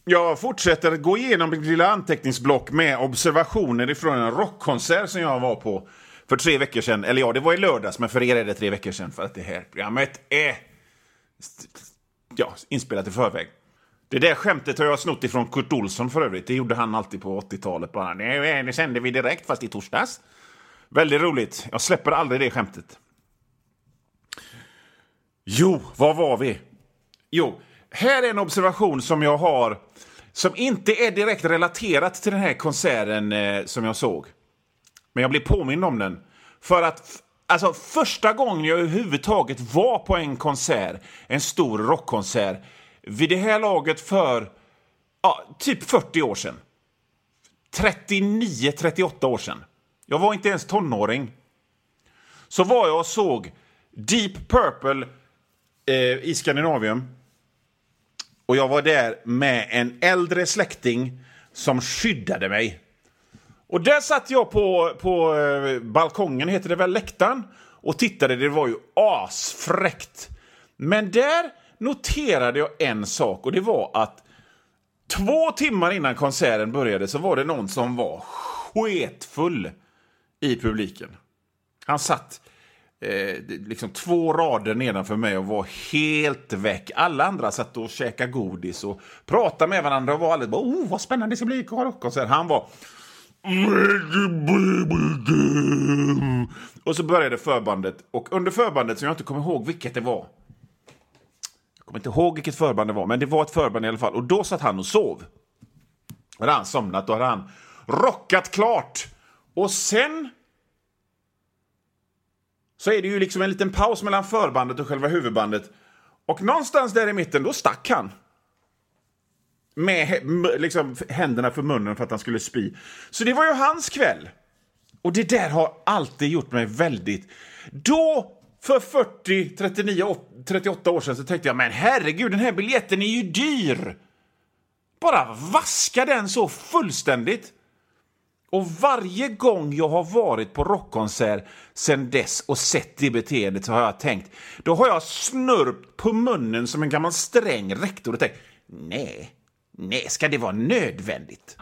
Jag fortsätter gå igenom mitt lilla anteckningsblock med observationer ifrån en rockkonsert som jag var på för 3 veckor sedan. Eller ja, det var i lördags, men för er är det 3 veckor sedan. För att det här programmet är inspelat i förväg. Det där skämtet har jag snott ifrån Kurt Olsson för övrigt. Det gjorde han alltid på 80-talet. Bara, det sände vi direkt, fast i torsdags. Väldigt roligt. Jag släpper aldrig det skämtet. Jo, var var vi? Jo, här är en observation som jag har som inte är direkt relaterat till den här konserten som jag såg. Men jag blir påmind om den. För att alltså, första gången jag överhuvudtaget var på en konsert, en stor rockkonsert, vid det här laget för typ 40 år sedan. 39-38 år sedan. Jag var inte ens tonåring. Så var jag och såg Deep Purple i Skandinavien. Och jag var där med en äldre släkting som skyddade mig. Och där satt jag på balkongen, heter det väl, läktaren, och tittade. Det var ju asfräckt. Men där noterade jag en sak, och det var att 2 timmar innan konserten började så var det någon som var sketfull i publiken. Han satt liksom 2 rader nedanför mig och var helt väck. Alla andra satt och käkade godis och pratade med varandra och var alldeles bara, vad spännande det ska bli rockkonsert. Han var och så började förbandet, och under förbandet som jag inte kommer ihåg vilket det var. Jag kommer inte ihåg vilket förband det var, men det var ett förband i alla fall. Och då satt han och sov. Och hade han somnat, då hade han rockat klart. Och sen så är det ju liksom en liten paus mellan förbandet och själva huvudbandet. Och någonstans där i mitten, då stack han. Med liksom händerna för munnen för att han skulle spy. Så det var ju hans kväll. Och det där har alltid gjort mig väldigt... Då, för 40, 39, 38 år sedan, så tänkte jag, men herregud, den här biljetten är ju dyr. Bara vaska den så fullständigt. Och varje gång jag har varit på rockkonsert sen dess och sett det beteendet, så har jag tänkt, då har jag snurrt på munnen som en gammal sträng rektor och tänkt, nej, ska det vara nödvändigt?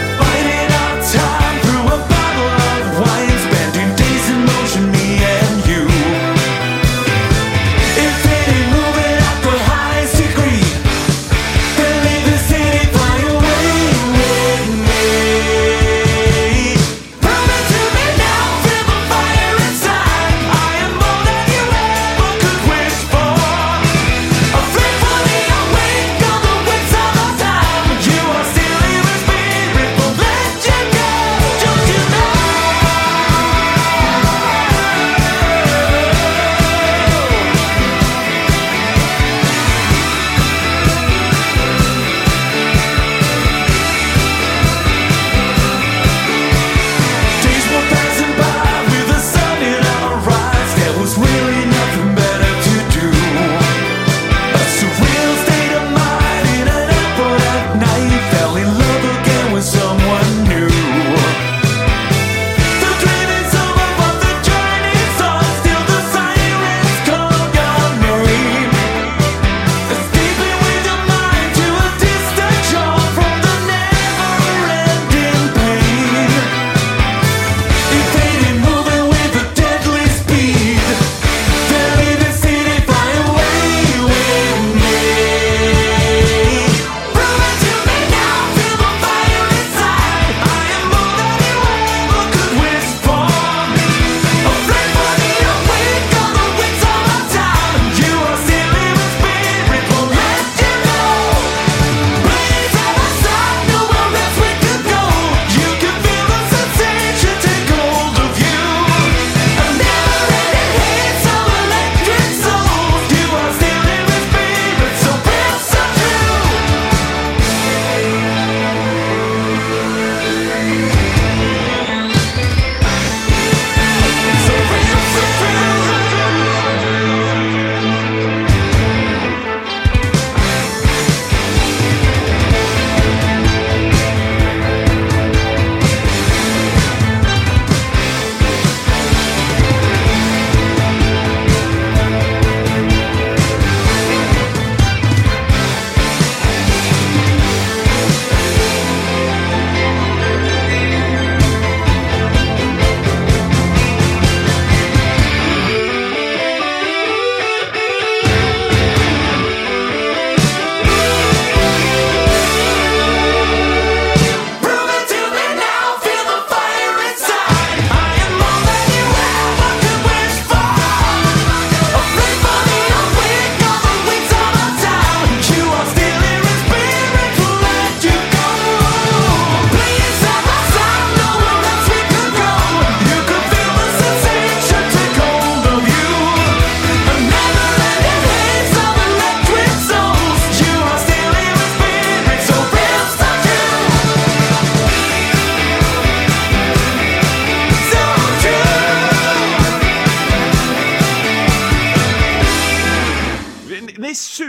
Time through a bottle of wine, spending days in motion, me and you.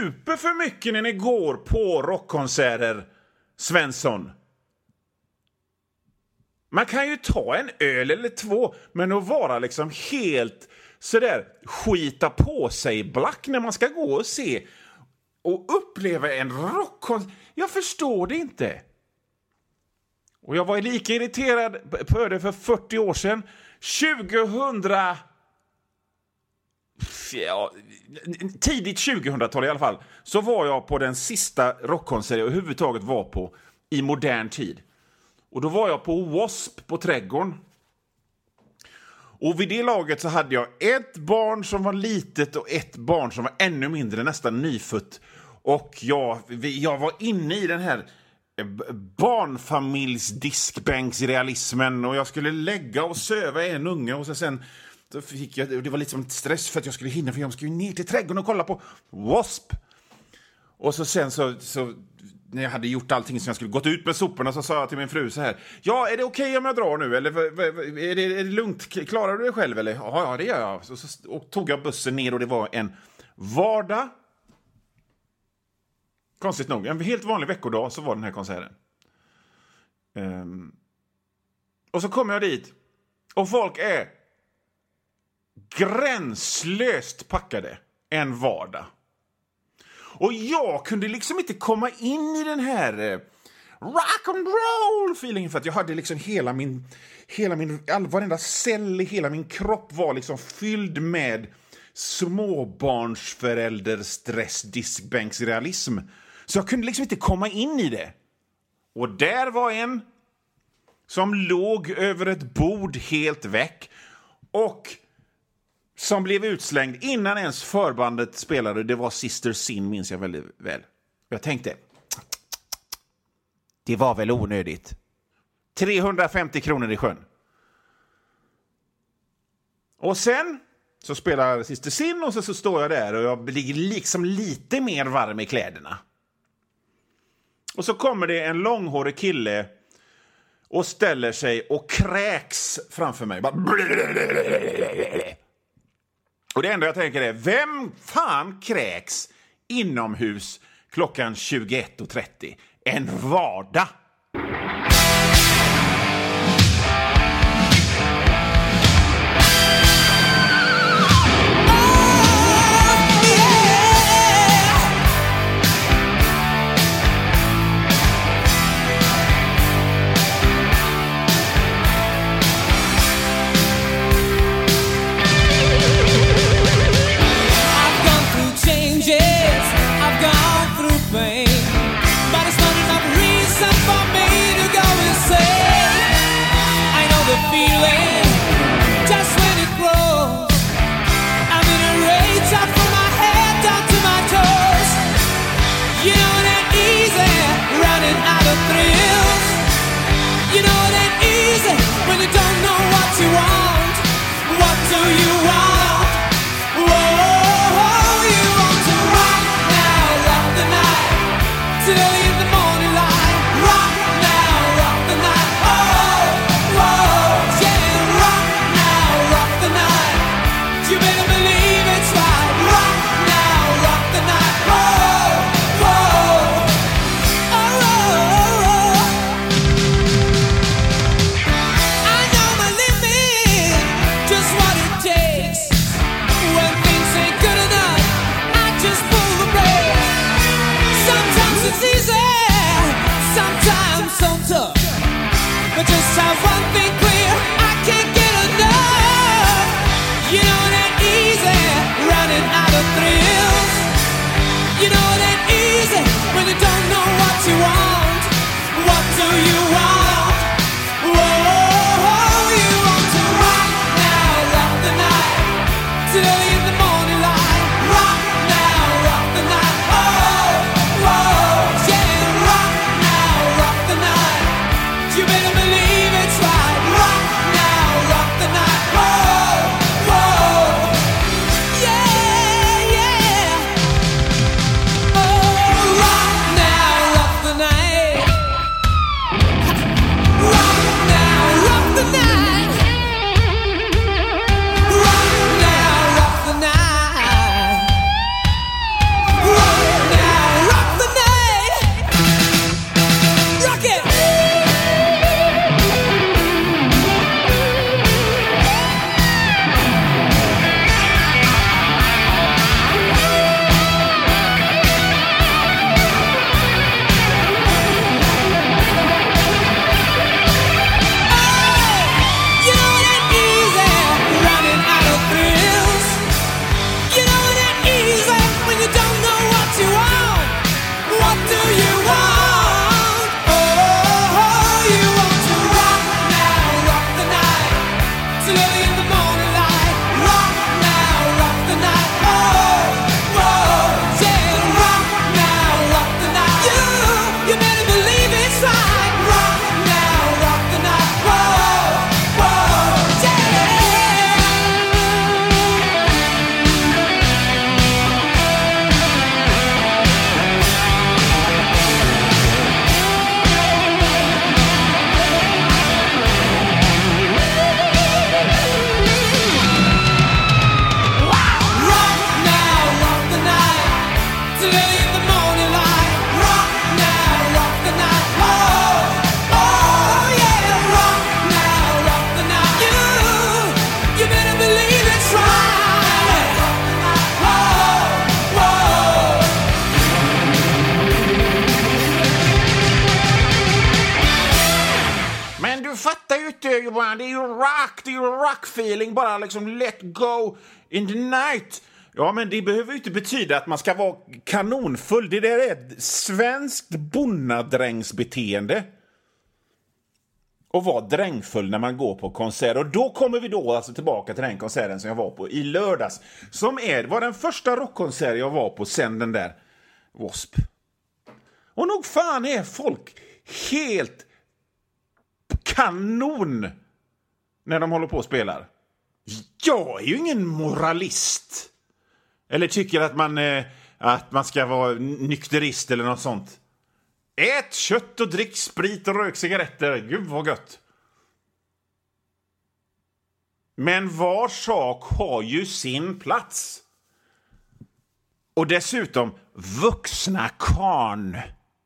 super för mycket när ni går på rockkonserter, Svensson. Man kan ju ta en öl eller två, men att vara liksom helt sådär skita på sig black när man ska gå och se och uppleva en rockkonsert. Jag förstår det inte. Och jag var lika irriterad på det för 40 år sedan. 2000... Ja, tidigt 2000-tal i alla fall, så var jag på den sista rockkonsert jag överhuvudtaget var på i modern tid. Och då var jag på W.A.S.P. på Trädgården. Och vid det laget så hade jag ett barn som var litet och ett barn som var ännu mindre, nästan nyfött. Och jag var inne i den här barnfamiljsdiskbänksrealismen, och jag skulle lägga och söva en unge, och sen så fick jag, det var lite som stress för att jag skulle hinna, för jag skulle ner till Trädgården och kolla på W.A.S.P. Och så sen så när jag hade gjort allting som jag skulle gått ut med soporna, så sa jag till min fru så här: ja, är det okej om jag drar nu? Eller är det lugnt? Klarar du det själv? Eller? Ja, det gör jag. Och tog jag bussen ner, och det var en vardag. Konstigt nog, en helt vanlig veckodag så var den här konserten. Och så kommer jag dit, och folk är gränslöst packade en vardag. Och jag kunde liksom inte komma in i den här rock and roll feelingen, för att jag hade liksom varenda cell i hela min kropp var liksom fylld med småbarnsförälderstress, diskbänksrealism. Så jag kunde liksom inte komma in i det. Och där var en som låg över ett bord helt väck, och som blev utslängd innan ens förbandet spelade. Det var Sister Sin, minns jag väldigt väl. Jag tänkte, det var väl onödigt. 350 kronor i sjön. Och sen så spelar Sister Sin, och så står jag där, och jag ligger liksom lite mer varm i kläderna. Och så kommer det en långhårig kille och ställer sig och kräks framför mig. Och det enda jag tänker är, vem fan kräks inomhus klockan 21:30? En vardag. I've gone through pain, but it's not enough reason for bara, det är ju rock feeling, bara liksom let go in the night. Ja, men det behöver ju inte betyda att man ska vara kanonfull. Det där är ett svenskt bonnadrängsbeteende. Och vara drängfull när man går på konsert. Och då kommer vi då alltså tillbaka till den konserten som jag var på i lördags. Som var den första rockkonsert jag var på sen den där W.A.S.P. Och nog fan är folk helt kanon när de håller på och spelar. Jag är ju ingen moralist. Eller tycker att man ska vara nykterist eller något sånt. Ät kött och drick sprit och rök cigaretter. Gud vad gött. Men var sak har ju sin plats. Och dessutom vuxna karn.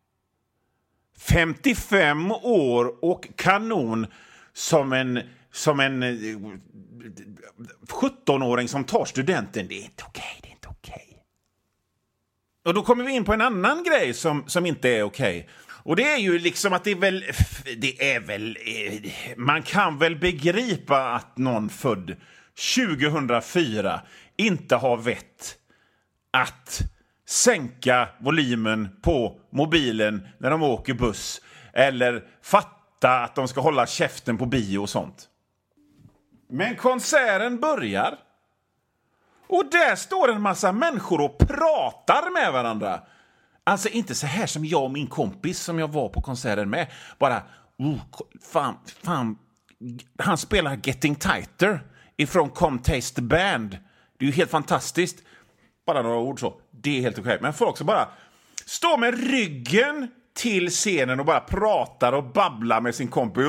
55 år och kanon som en 17-åring som tar studenten. Det är inte okej. Och då kommer vi in på en annan grej som inte är okej. Och det är ju liksom att man kan väl begripa att någon född 2004 inte har vett att sänka volymen på mobilen när de åker buss. Eller fatta att de ska hålla käften på bio och sånt. Men konserten börjar. Och där står en massa människor och pratar med varandra. Alltså inte så här som jag och min kompis som jag var på konserten med. Bara, fan. Han spelar Getting Tighter ifrån Come Taste the Band. Det är ju helt fantastiskt. Bara några ord så. Det är helt okej. Men folk också bara stå med ryggen till scenen och bara pratar och babblar med sin kompis.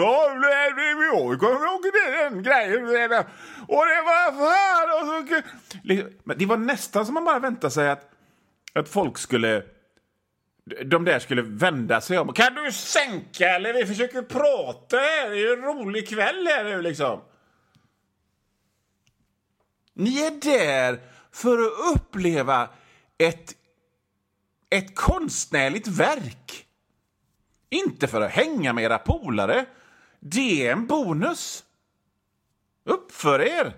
Och det var fan. Det var nästan som man bara väntade sig att folk skulle... De där skulle vända sig om. Kan du sänka eller vi försöker prata här? Det är ju en rolig kväll här nu liksom. Ni är där för att uppleva ett konstnärligt verk. Inte för att hänga med era polare. Det är en bonus. Upp för er!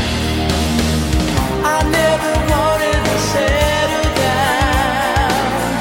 I never wanted to settle down.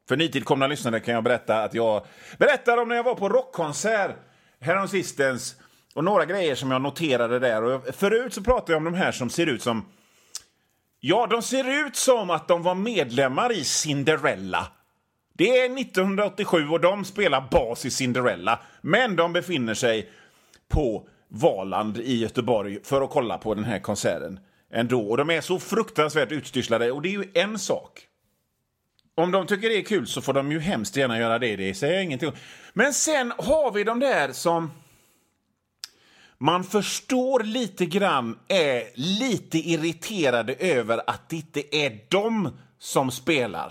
För nytillkomna lyssnare kan jag berätta att jag berättade om när jag var på rockkonsert häromsistens och några grejer som jag noterade där. Och förut så pratade jag om de här som ser ut som... Ja, de ser ut som att de var medlemmar i Cinderella. Det är 1987 och de spelar bas i Cinderella. Men de befinner sig på Valand i Göteborg för att kolla på den här konserten ändå. Och de är så fruktansvärt utstyrslade. Och det är ju en sak. Om de tycker det är kul så får de ju hemskt gärna göra det. Det säger jag ingenting om. Men sen har vi de där som... Man förstår lite grann är lite irriterade över att det inte är de som spelar.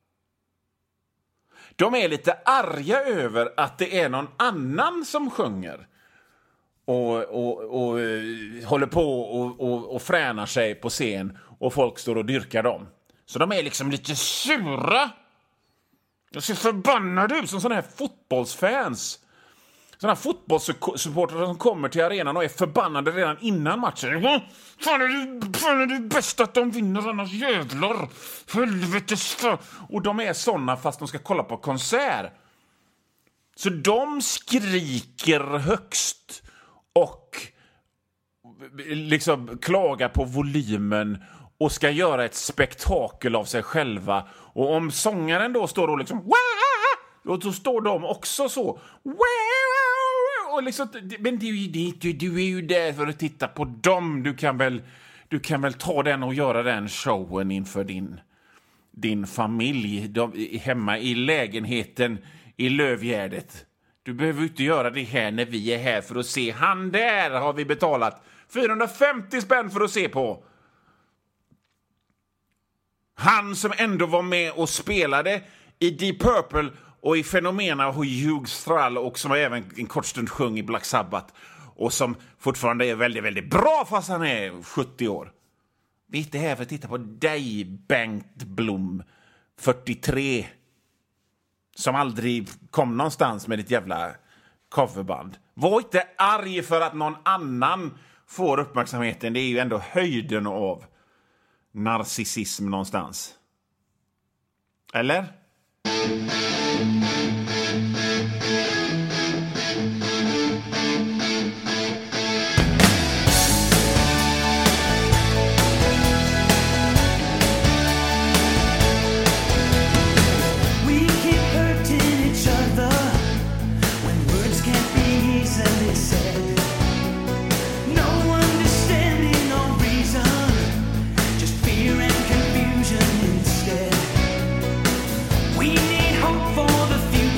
De är lite arga över att det är någon annan som sjunger. Och håller på och fränar sig på scen. Och folk står och dyrkar dem. Så de är liksom lite sura. Jag ser förbannade ut som sådana här fotbollsfans. Sådana fotbollssupportrar som kommer till arenan och är förbannade redan innan matchen. Fan är det bäst att de vinner, annars jävlar. Helvetes för... Och de är sådana fast de ska kolla på konsert. Så de skriker högst och liksom klagar på volymen och ska göra ett spektakel av sig själva. Och om sångaren då står och liksom... Och så står de också så... Och liksom, men du är ju där för att titta på dem. Du kan väl ta den och göra den showen inför din familj hemma i lägenheten i Lövgärdet. Du behöver inte göra det här när vi är här för att se. Han där har vi betalat 450 spänn för att se på. Han som ändå var med och spelade i Deep Purple och i Fenomena och Hugh Thrall och som även en kort stund sjöng i Black Sabbath och som fortfarande är väldigt, väldigt bra fast han är 70 år. Vi är inte här för att titta på dig, Bengt Blom, 43, som aldrig kom någonstans med ditt jävla coverband. Var inte arg för att någon annan får uppmärksamheten. Det är ju ändå höjden av narcissism någonstans. Eller? We need hope for the future.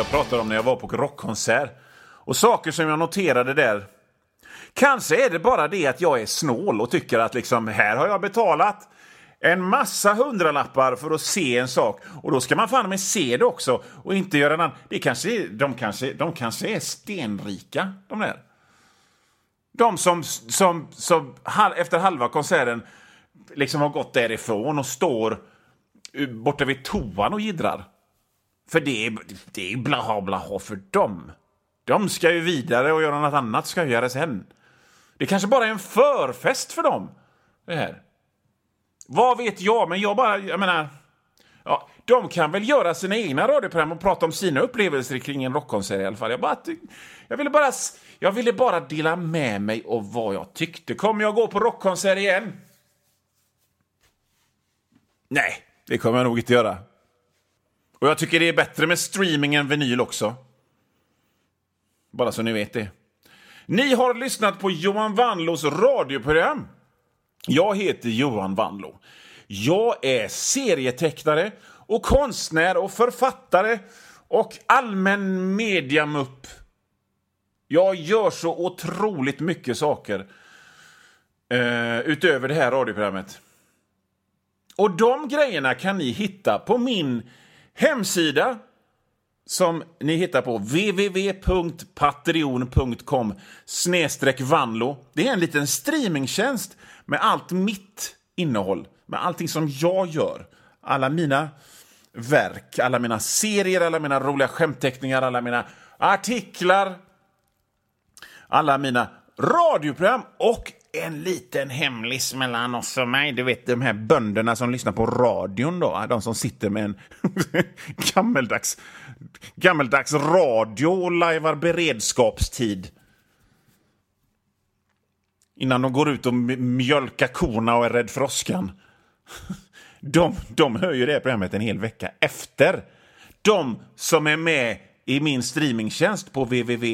jag pratade om när jag var på rockkonsert. Och saker som jag noterade där. Kanske är det bara det att jag är snål och tycker att liksom, här har jag betalat en massa 100-lappar för att se en sak. Och då ska man fan med se det också och inte göra en annan. De kanske är stenrika, de där. De som efter halva konserten liksom har gått därifrån och står borta vid toan och gidrar. För det är blaha för dem. De ska ju vidare och göra något annat ska göra sen. Det kanske bara är en förfest för dem. Det här. Vad vet jag, men jag menar... Ja, de kan väl göra sina egna radioprogram och prata om sina upplevelser kring en rockkonsert i alla fall. Jag ville bara dela med mig av vad jag tyckte. Kommer jag gå på rockkonsert igen? Nej, det kommer jag nog inte göra. Och jag tycker det är bättre med streaming än vinyl också. Bara så ni vet det. Ni har lyssnat på Johan Wanlås radioprogram. Jag heter Johan Wanlå. Jag är serietecknare och konstnär och författare och allmän mediamupp. Jag gör så otroligt mycket saker utöver det här radioprogrammet. Och de grejerna kan ni hitta på min hemsida som ni hittar på www.patreon.com/Wanlå. Det är en liten streamingtjänst med allt mitt innehåll, med allting som jag gör. Alla mina verk, alla mina serier, alla mina roliga skämtteckningar, alla mina artiklar, alla mina radioprogram och en liten hemlis mellan oss och mig. Du vet, de här bönderna som lyssnar på radion då. De som sitter med en gammeldags radio och lajvar beredskapstid. Innan de går ut och mjölkar korna och är rädd för åskan. De hör ju det här programmet en hel vecka efter. De som är med i min streamingtjänst på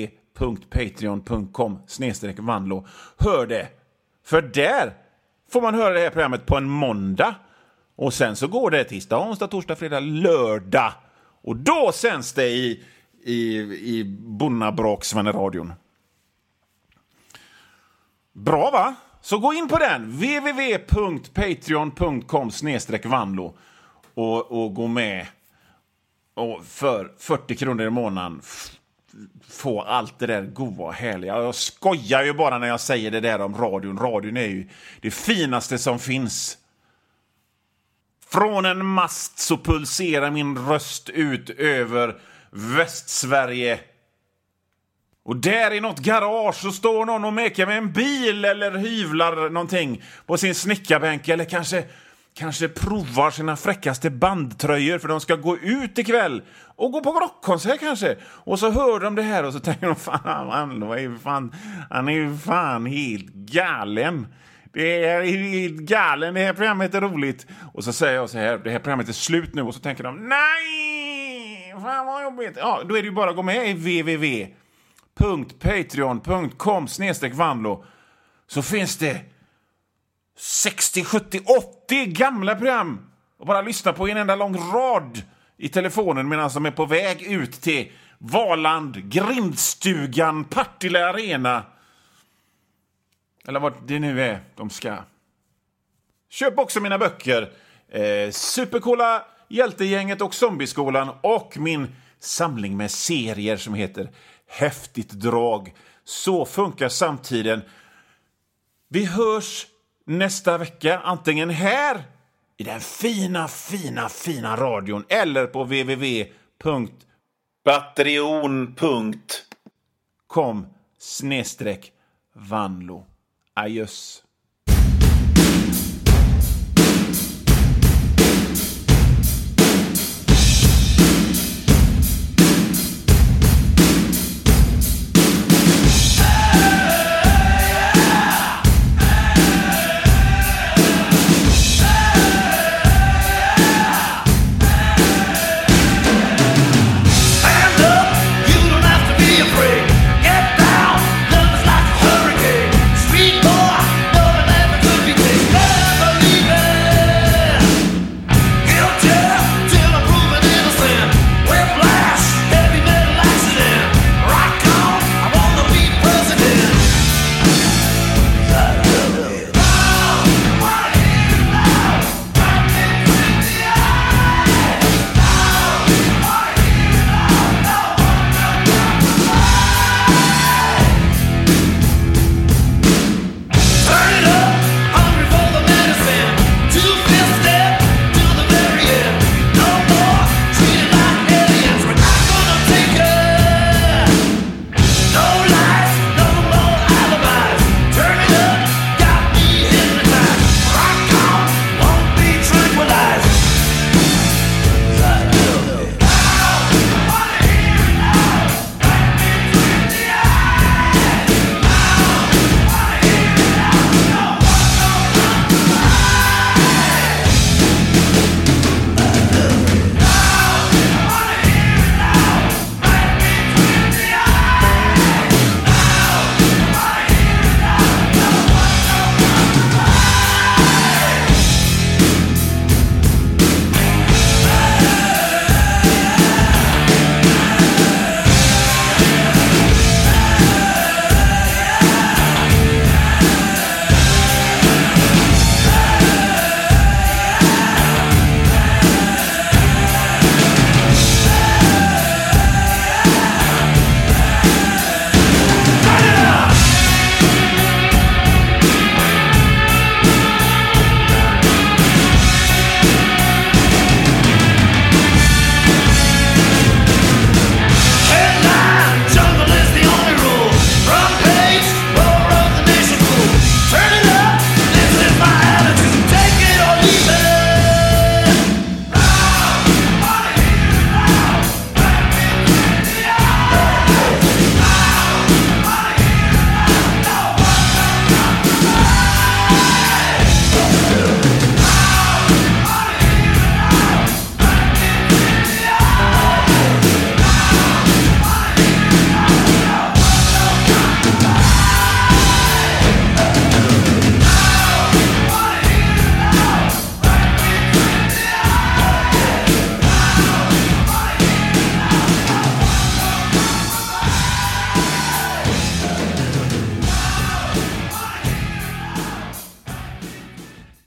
www.patreon.com/Wanlå hör det. För där får man höra det här programmet på en måndag. Och sen så går det tisdag, onsdag, torsdag, fredag, lördag. Och då sänds det i Bonnabrak-Svenneradion. Bra va? Så gå in på den. www.patreon.com/Wanlå och gå med. Och för 40 kronor i månaden få allt det där goda och härliga. Jag skojar ju bara när jag säger det där om radion. Radion är ju det finaste som finns. Från en mast så pulserar min röst ut över Västsverige. Och där i något garage så står någon och mekar med en bil eller hyvlar någonting på sin snickarbänk. Eller kanske provar sina fräckaste bandtröjor för de ska gå ut ikväll och gå på rockkonsert kanske. Och så hör de det här och så tänker de han är ju fan helt galen. Det är helt galen, det här programmet är roligt. Och så säger jag så här, det här programmet är slut nu. Och så tänker de, nej, fan vad jobbigt. Ja, då är det ju bara att gå med i www.patreon.com/Wanlå. Så finns det 60, 70, 80 gamla program och bara lyssna på en enda lång rad i telefonen medan de är på väg ut till Valand, Grindstugan, Partille Arena eller vad det nu är de ska. Köp också mina böcker Supercoola, Hjältegänget och Zombieskolan och min samling med serier som heter Häftigt drag. Så funkar samtiden. Vi hörs nästa vecka, antingen här i den fina radion eller på www.patreon.com/Wanlå. Adjöss. Get down, love is like a hurricane. Street boy, no